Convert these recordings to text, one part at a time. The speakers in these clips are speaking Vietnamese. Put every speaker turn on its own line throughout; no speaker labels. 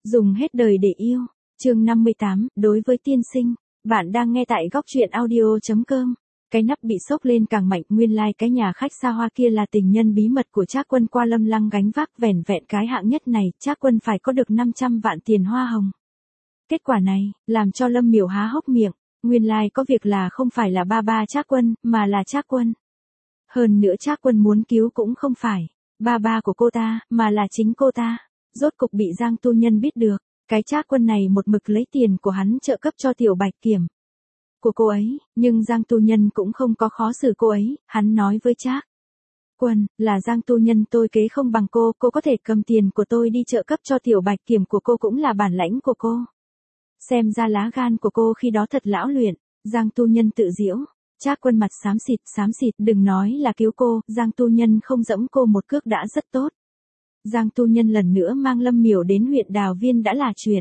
Dùng hết đời để yêu. Chương 58, đối với tiên sinh. Bạn đang nghe tại góc truyện audio.com. Cái nắp bị xốc lên càng mạnh, nguyên lai cái nhà khách xa hoa kia là tình nhân bí mật của Trác Quân. Qua Lâm Lăng gánh vác vẻn vẹn cái hạng nhất này, Trác Quân phải có được 500 vạn tiền hoa hồng. Kết quả này, làm cho Lâm Miểu há hốc miệng, nguyên lai có việc là không phải là ba Trác Quân, mà là Trác Quân. Hơn nữa Trác Quân muốn cứu cũng không phải ba của cô ta, mà là chính cô ta. Rốt cục bị Giang Tu Nhân biết được, cái Trác Quân này một mực lấy tiền của hắn trợ cấp cho Tiểu Bạch Kiểm của cô ấy, nhưng Giang Tu Nhân cũng không có khó xử cô ấy, hắn nói với Trác Quân, là Giang Tu Nhân tôi kế không bằng cô có thể cầm tiền của tôi đi trợ cấp cho Tiểu Bạch Kiểm của cô cũng là bản lãnh của cô. Xem ra lá gan của cô khi đó thật lão luyện. Giang Tu Nhân tự giễu. Trác Quân mặt xám xịt, đừng nói là cứu cô, Giang Tu Nhân không dẫm cô một cước đã rất tốt. Giang Tu Nhân lần nữa mang Lâm Miểu đến huyện Đào Viên đã là chuyện.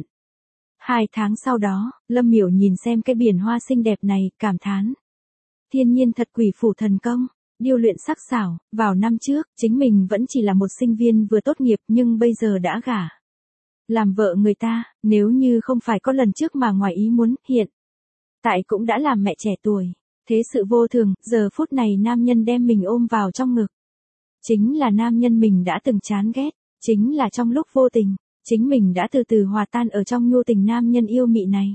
2 tháng sau đó, Lâm Miểu nhìn xem cái biển hoa xinh đẹp này, cảm thán. Thiên nhiên thật quỷ phủ thần công, điêu luyện sắc sảo. Vào năm trước, chính mình vẫn chỉ là một sinh viên vừa tốt nghiệp nhưng bây giờ đã gả làm vợ người ta, nếu như không phải có lần trước mà ngoài ý muốn, hiện tại cũng đã làm mẹ trẻ tuổi. Thế sự vô thường, giờ phút này nam nhân đem mình ôm vào trong ngực. Chính là nam nhân mình đã từng chán ghét, chính là trong lúc vô tình, chính mình đã từ từ hòa tan ở trong nhu tình nam nhân yêu mị này.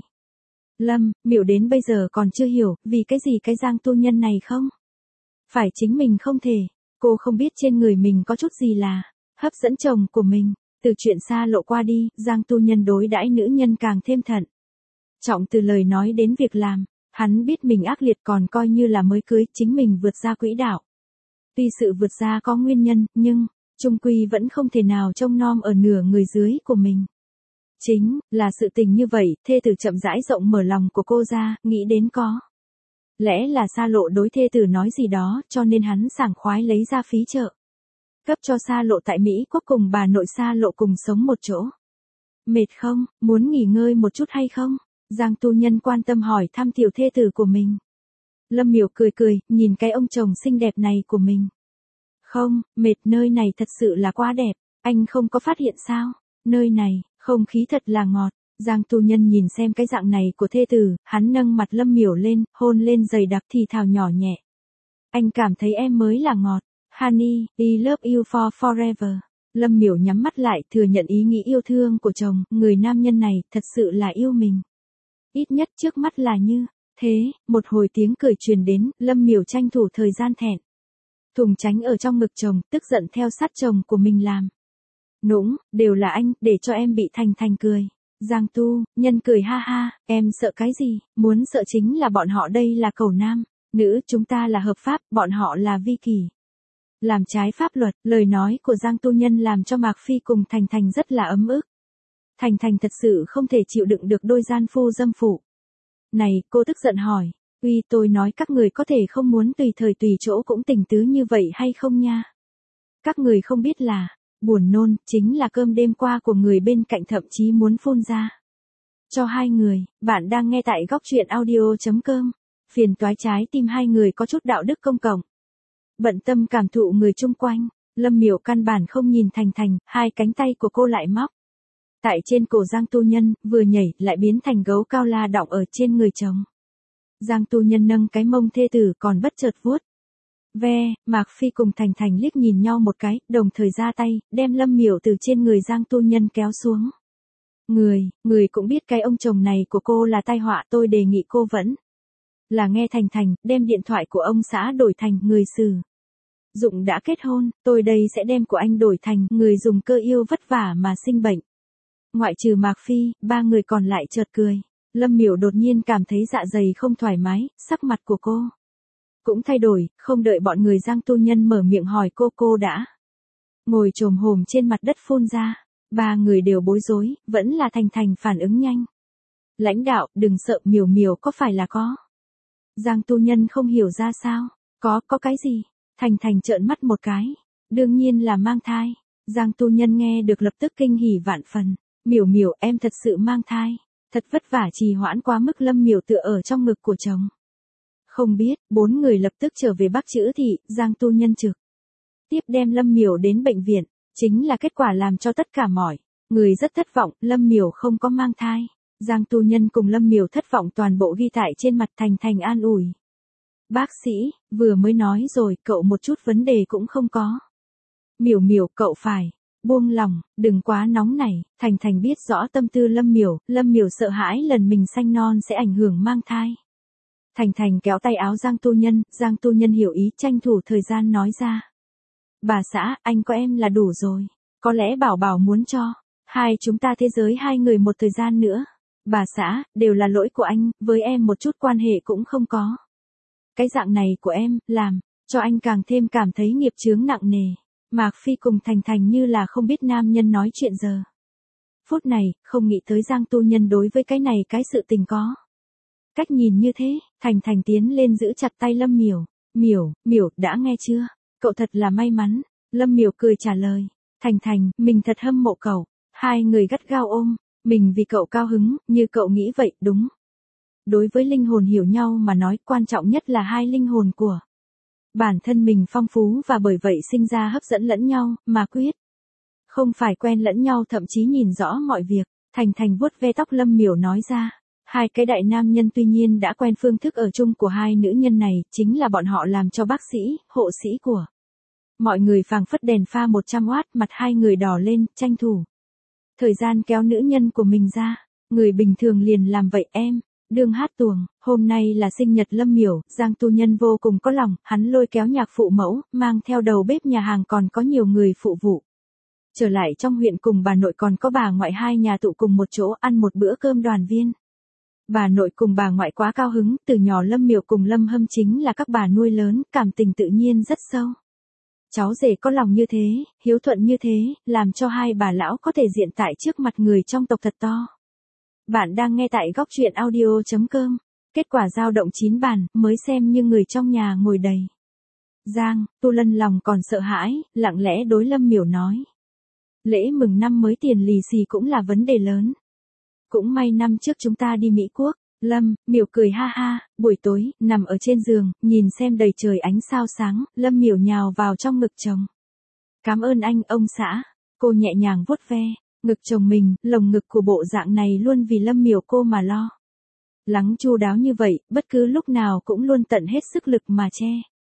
Lâm Miểu đến bây giờ còn chưa hiểu, vì cái gì cái Giang Tu Nhân này không phải chính mình không thể, cô không biết trên người mình có chút gì là hấp dẫn chồng của mình. Từ chuyện xa lộ qua đi, Giang Tu Nhân đối đãi nữ nhân càng thêm thận trọng từ lời nói đến việc làm. Hắn biết mình ác liệt còn coi như là mới cưới, chính mình vượt ra quỹ đạo. Tuy sự vượt ra có nguyên nhân, nhưng chung quy vẫn không thể nào trông nom ở nửa người dưới của mình. Chính là sự tình như vậy, thê tử chậm rãi rộng mở lòng của cô ra, nghĩ đến có lẽ là Sa Lộ đối thê tử nói gì đó, cho nên hắn sảng khoái lấy ra phí trợ cấp cho Sa Lộ tại Mỹ Quốc cùng bà nội Sa Lộ cùng sống một chỗ. Mệt không, muốn nghỉ ngơi một chút hay không? Giang Tu Nhân quan tâm hỏi thăm tiểu thê tử của mình. Lâm Miểu cười, nhìn cái ông chồng xinh đẹp này của mình. Không, mệt, nơi này thật sự là quá đẹp, anh không có phát hiện sao? Nơi này, không khí thật là ngọt. Giang Tu Nhân nhìn xem cái dạng này của thê tử, hắn nâng mặt Lâm Miểu lên, hôn lên dày đặc thì thào nhỏ nhẹ. Anh cảm thấy em mới là ngọt. Honey, I love you for forever. Lâm Miểu nhắm mắt lại, thừa nhận ý nghĩ yêu thương của chồng, người nam nhân này thật sự là yêu mình. Ít nhất trước mắt là như thế. Một hồi tiếng cười truyền đến, Lâm Miểu tranh thủ thời gian thẹn thùng tránh ở trong ngực chồng, tức giận theo sát chồng của mình làm nũng, đều là anh, để cho em bị Thành cười. Giang Tu Nhân cười ha ha, em sợ cái gì, muốn sợ chính là bọn họ đây là cẩu nam nữ, chúng ta là hợp pháp, bọn họ là vi kỷ, làm trái pháp luật. Lời nói của Giang Tu Nhân làm cho Mạc Phi cùng Thành rất là ấm ức. Thành thật sự không thể chịu đựng được đôi gian phu dâm phụ này, cô tức giận hỏi, uy, tôi nói các người có thể không muốn tùy thời tùy chỗ cũng tình tứ như vậy hay không nha? Các người không biết là buồn nôn chính là cơm đêm qua của người bên cạnh, thậm chí muốn phun ra cho hai người. Bạn đang nghe tại góc truyện audio.com. Phiền toái trái tim hai người có chút đạo đức công cộng, bận tâm cảm thụ người chung quanh. Lâm Miểu căn bản không nhìn Thành, hai cánh tay của cô lại móc tại trên cổ Giang Tu Nhân, vừa nhảy lại biến thành gấu cao la đọng ở trên người chồng. Giang Tu Nhân nâng cái mông thê tử còn bất chợt vuốt ve. Mạc Phi cùng Thành liếc nhìn nhau một cái, đồng thời ra tay, đem Lâm Miểu từ trên người Giang Tu Nhân kéo xuống. Người cũng biết cái ông chồng này của cô là tai họa, tôi đề nghị cô vẫn là nghe Thành, đem điện thoại của ông xã đổi thành người sử dụng đã kết hôn, tôi đây sẽ đem của anh đổi thành người dùng cơ yêu vất vả mà sinh bệnh. Ngoại trừ Mạc Phi, 3 người còn lại chợt cười. Lâm Miểu đột nhiên cảm thấy dạ dày không thoải mái, sắc mặt của cô cũng thay đổi, không đợi bọn người Giang Tu Nhân mở miệng hỏi cô đã ngồi chồm hổm trên mặt đất phun ra. 3 người đều bối rối, vẫn là Thành phản ứng nhanh. Lãnh đạo, đừng sợ, Miểu có phải là có? Giang Tu Nhân không hiểu ra sao, có cái gì? Thành trợn mắt một cái, đương nhiên là mang thai. Giang Tu Nhân nghe được lập tức kinh hỉ vạn phần. Miểu, em thật sự mang thai, thật vất vả trì hoãn quá mức. Lâm Miểu tựa ở trong ngực của chồng. Không biết, 4 người lập tức trở về Bắc Chữ Thị. Giang Tu Nhân trực tiếp đem Lâm Miểu đến bệnh viện, chính là kết quả làm cho tất cả mọi Người rất thất vọng, Lâm Miểu không có mang thai. Giang tu nhân cùng Lâm Miểu thất vọng toàn bộ ghi tại trên mặt. Thành Thành an ủi. Bác sĩ, vừa mới nói rồi, cậu một chút vấn đề cũng không có. Miểu Miểu, cậu phải buông lòng, đừng quá nóng nảy. Thành Thành biết rõ tâm tư Lâm Miểu sợ hãi lần mình sanh non sẽ ảnh hưởng mang thai. Thành Thành kéo tay áo Giang tu nhân hiểu ý, tranh thủ thời gian nói ra. Bà xã, anh có em là đủ rồi. Có lẽ Bảo Bảo muốn cho hai chúng ta thế giới hai người một thời gian nữa. Bà xã, đều là lỗi của anh, với em một chút quan hệ cũng không có. Cái dạng này của em, làm cho anh càng thêm cảm thấy nghiệp chướng nặng nề. Mạc Phi cùng Thành Thành như là không biết nam nhân nói chuyện giờ. Phút này, không nghĩ tới Giang tu nhân đối với cái này cái sự tình có. Cách nhìn như thế, Thành Thành tiến lên giữ chặt tay Lâm Miểu. Miểu, đã nghe chưa? Cậu thật là may mắn. Lâm Miểu cười trả lời. Thành Thành, mình thật hâm mộ cậu. Hai người gắt gao ôm. Mình vì cậu cao hứng, như cậu nghĩ vậy, đúng. Đối với linh hồn hiểu nhau mà nói, quan trọng nhất là hai linh hồn của bản thân mình phong phú và bởi vậy sinh ra hấp dẫn lẫn nhau, mà quyết. Không phải quen lẫn nhau, thậm chí nhìn rõ mọi việc. Thành Thành vuốt ve tóc Lâm Miểu nói ra. Hai cái đại nam nhân tuy nhiên đã quen phương thức ở chung của hai nữ nhân này, chính là bọn họ làm cho bác sĩ, hộ sĩ của mọi người phảng phất đèn pha 100W, mặt hai người đỏ lên, tranh thủ thời gian kéo nữ nhân của mình ra. Người bình thường liền làm vậy em. Đương hát tuồng, hôm nay là sinh nhật Lâm Miểu, Giang tu nhân vô cùng có lòng, hắn lôi kéo nhạc phụ mẫu, mang theo đầu bếp nhà hàng còn có nhiều người phụ vụ. Trở lại trong huyện cùng bà nội còn có bà ngoại, hai nhà tụ cùng một chỗ ăn một bữa cơm đoàn viên. Bà nội cùng bà ngoại quá cao hứng, từ nhỏ Lâm Miểu cùng Lâm Hâm chính là các bà nuôi lớn, cảm tình tự nhiên rất sâu. Cháu rể có lòng như thế, hiếu thuận như thế, làm cho hai bà lão có thể diện tại trước mặt người trong tộc thật to. Bạn đang nghe tại góc truyện audio.com. Kết quả dao động 9 bàn, mới xem như người trong nhà ngồi đầy. Giang tu lân lòng còn sợ hãi, lặng lẽ đối Lâm Miểu nói. Lễ mừng năm mới tiền lì xì cũng là vấn đề lớn. Cũng may năm trước chúng ta đi Mỹ Quốc. Lâm Miểu cười ha ha, buổi tối, nằm ở trên giường, nhìn xem đầy trời ánh sao sáng, Lâm Miểu nhào vào trong ngực chồng. Cảm ơn anh, ông xã. Cô nhẹ nhàng vuốt ve ngực chồng mình, lồng ngực của bộ dạng này luôn vì Lâm Miểu cô mà lo lắng chu đáo như vậy, bất cứ lúc nào cũng luôn tận hết sức lực mà che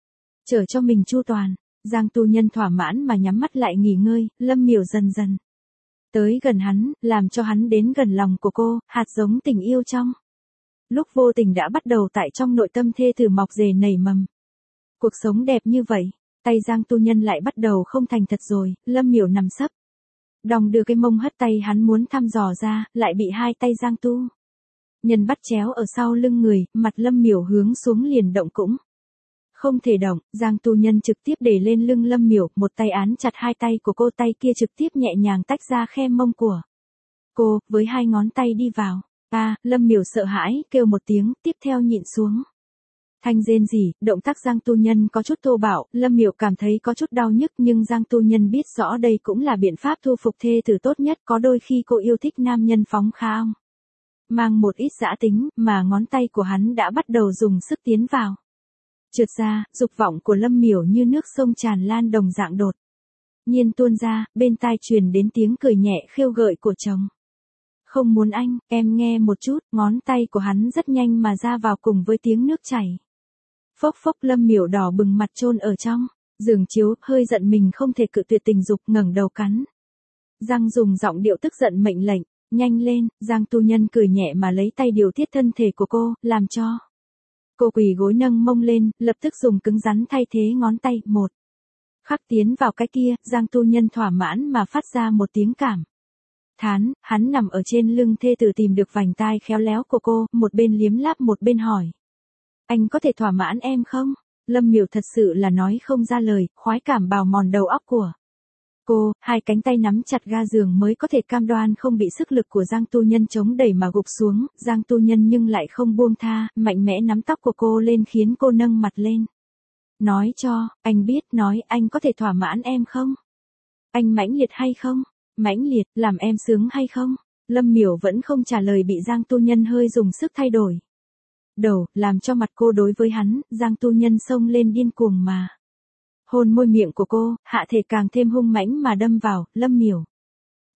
chở cho mình chu toàn. Giang tu nhân thỏa mãn mà nhắm mắt lại nghỉ ngơi. Lâm Miểu dần dần tới gần hắn, làm cho hắn đến gần lòng của cô, hạt giống tình yêu trong lúc vô tình đã bắt đầu tại trong nội tâm thê thử mọc rể nảy mầm. Cuộc sống đẹp như vậy, tay Giang tu nhân lại bắt đầu không thành thật rồi. Lâm Miểu nằm sấp đong đưa cái mông hất tay hắn muốn thăm dò ra, lại bị hai tay Giang tu nhân bắt chéo ở sau lưng người, mặt Lâm Miểu hướng xuống liền động cũng không thể động. Giang tu nhân trực tiếp để lên lưng Lâm Miểu, một tay án chặt hai tay của cô, tay kia trực tiếp nhẹ nhàng tách ra khe mông của cô, với hai ngón tay đi vào. Lâm Miểu sợ hãi, kêu một tiếng, tiếp theo nhịn xuống. Thanh rên rỉ, động tác Giang tu nhân có chút thô bạo, Lâm Miểu cảm thấy có chút đau nhức, nhưng Giang tu nhân biết rõ đây cũng là biện pháp thu phục thê tử tốt nhất. Có đôi khi cô yêu thích nam nhân phóng khoáng, mang một ít dã tính, mà ngón tay của hắn đã bắt đầu dùng sức tiến vào. Trượt ra, dục vọng của Lâm Miểu như nước sông tràn lan đồng dạng đột nhiên tuôn ra, bên tai truyền đến tiếng cười nhẹ khêu gợi của chồng. Không muốn anh, em nghe một chút. Ngón tay của hắn rất nhanh mà ra vào cùng với tiếng nước chảy. Phốc phốc. Lâm Miểu đỏ bừng mặt chôn ở trong giường chiếu, hơi giận mình không thể cự tuyệt tình dục, ngẩng đầu cắn răng dùng giọng điệu tức giận mệnh lệnh. Nhanh lên. Giang tu nhân cười nhẹ mà lấy tay điều tiết thân thể của cô, làm cho cô quỳ gối nâng mông lên, lập tức dùng cứng rắn thay thế ngón tay, một khắc tiến vào cái kia. Giang tu nhân thỏa mãn mà phát ra một tiếng cảm thán. Hắn nằm ở trên lưng thê tử, tìm được vành tai khéo léo của cô, một bên liếm láp một bên hỏi. Anh có thể thỏa mãn em không? Lâm Miểu thật sự là nói không ra lời, khoái cảm bào mòn đầu óc của cô, hai cánh tay nắm chặt ga giường mới có thể cam đoan không bị sức lực của Giang tu nhân chống đẩy mà gục xuống. Giang tu nhân nhưng lại không buông tha, mạnh mẽ nắm tóc của cô lên khiến cô nâng mặt lên. Nói cho, anh biết, nói anh có thể thỏa mãn em không? Anh mãnh liệt hay không? Mãnh liệt, làm em sướng hay không? Lâm Miểu vẫn không trả lời, bị Giang tu nhân hơi dùng sức thay đổi đầu, làm cho mặt cô đối với hắn. Giang tu nhân xông lên điên cuồng mà hôn môi miệng của cô, hạ thể càng thêm hung mãnh mà đâm vào. Lâm Miểu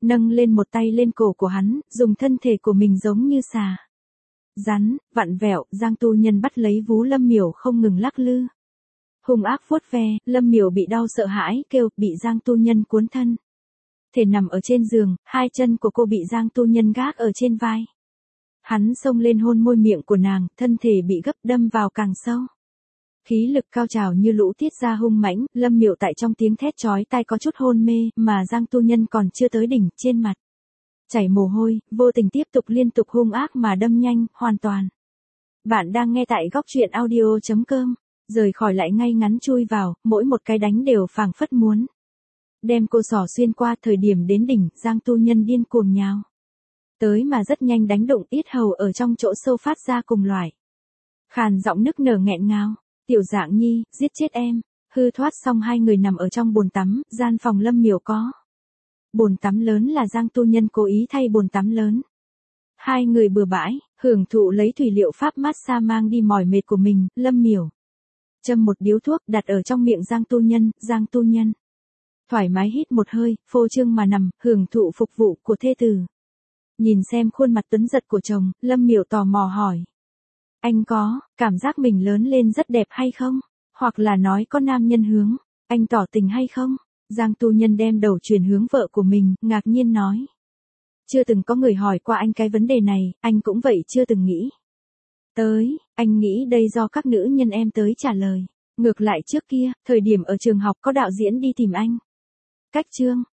nâng lên một tay lên cổ của hắn, dùng thân thể của mình giống như xà rắn, vặn vẹo, Giang tu nhân bắt lấy vú Lâm Miểu không ngừng lắc lư. Hung ác vuốt ve, Lâm Miểu bị đau sợ hãi, kêu, bị Giang tu nhân cuốn thân. Thể nằm ở trên giường, hai chân của cô bị Giang tu nhân gác ở trên vai. Hắn xông lên hôn môi miệng của nàng, thân thể bị gấp đâm vào càng sâu. Khí lực cao trào như lũ tiết ra hung mãnh, Lâm Miểu tại trong tiếng thét chói tai có chút hôn mê, mà Giang tu nhân còn chưa tới đỉnh, trên mặt chảy mồ hôi, vô tình tiếp tục liên tục hung ác mà đâm nhanh, hoàn toàn. Bạn đang nghe tại góc truyện audio.com, rời khỏi lại ngay ngắn chui vào, mỗi một cái đánh đều phảng phất muốn đem cô xỏ xuyên qua. Thời điểm đến đỉnh, Giang tu nhân điên cuồng nhào tới mà rất nhanh đánh đụng yết hầu ở trong chỗ sâu phát ra cùng loại khàn giọng nức nở nghẹn ngào. Tiểu Dạng Nhi, giết chết em. Hư thoát xong hai người nằm ở trong bồn tắm, gian phòng Lâm Miểu có bồn tắm lớn là Giang tu nhân cố ý thay bồn tắm lớn. Hai người bừa bãi, hưởng thụ lấy thủy liệu pháp massage mang đi mỏi mệt của mình. Lâm Miểu châm một điếu thuốc đặt ở trong miệng Giang tu nhân thoải mái hít một hơi, phô trương mà nằm, hưởng thụ phục vụ của thê tử. Nhìn xem khuôn mặt tuấn giật của chồng, Lâm Miểu tò mò hỏi. Anh có cảm giác mình lớn lên rất đẹp hay không? Hoặc là nói có nam nhân hướng anh tỏ tình hay không? Giang tu nhân đem đầu chuyển hướng vợ của mình, ngạc nhiên nói. Chưa từng có người hỏi qua anh cái vấn đề này, anh cũng vậy chưa từng nghĩ tới, anh nghĩ đây do các nữ nhân em tới trả lời. Ngược lại trước kia, thời điểm ở trường học có đạo diễn đi tìm anh. Cách chương,